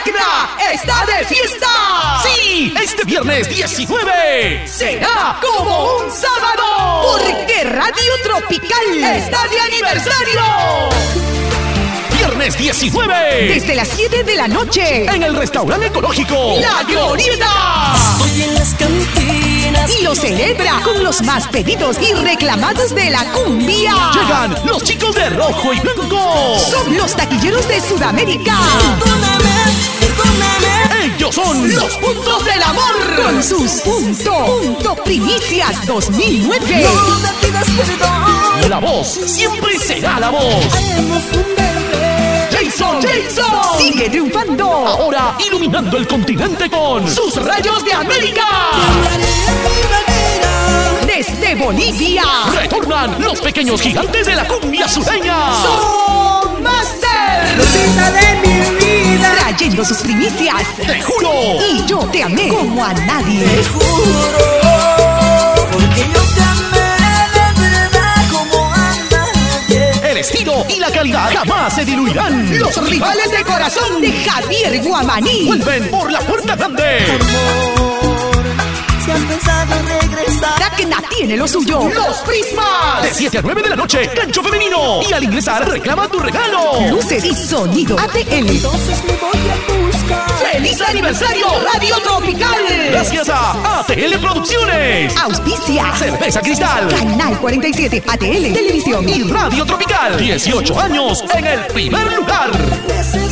Tacna está de fiesta. Sí, este viernes 19 será como un sábado, porque Radio Tropical está de aniversario. Viernes 19 desde las 7 de la noche en el restaurante ecológico La Glorieta. Estoy en las cantinas y lo celebra con los más pedidos y reclamados de la cumbia. Llegan los chicos de rojo y blanco. Son los taquilleros de Sudamérica. Perdóname. Ellos son los Puntos del Amor con sus Punto Primicias 2009. No me pidas perdón. La voz siempre será la voz. Haremos un bebé. Jason sigue triunfando. Ahora iluminando el continente con sus rayos de América. Desde Bolivia retornan los pequeños gigantes de la cumbia sureña. Son Master, Rosita de mi vida, trayendo sus primicias. Te juro. Y yo te amé como a nadie. te juro, porque yo te amé de verdad como a nadie. El estilo y la calidad jamás se diluirán. Los rivales de corazón de Javier Guamaní vuelven por la puerta grande. Amor, si has pensado en regresar, Tacna tiene lo suyo. Los Prismas. De 7 a 9 de la noche, gancho femenino. Y al ingresar, reclama tu regalo. Luces y sonido ATL. entonces me voy a buscar. ¡Feliz aniversario Radio Tropical! Gracias a ATL Producciones. Auspicia Cerveza Cristal. Canal 47 ATL Televisión Y Radio Tropical. 18 años en el primer lugar.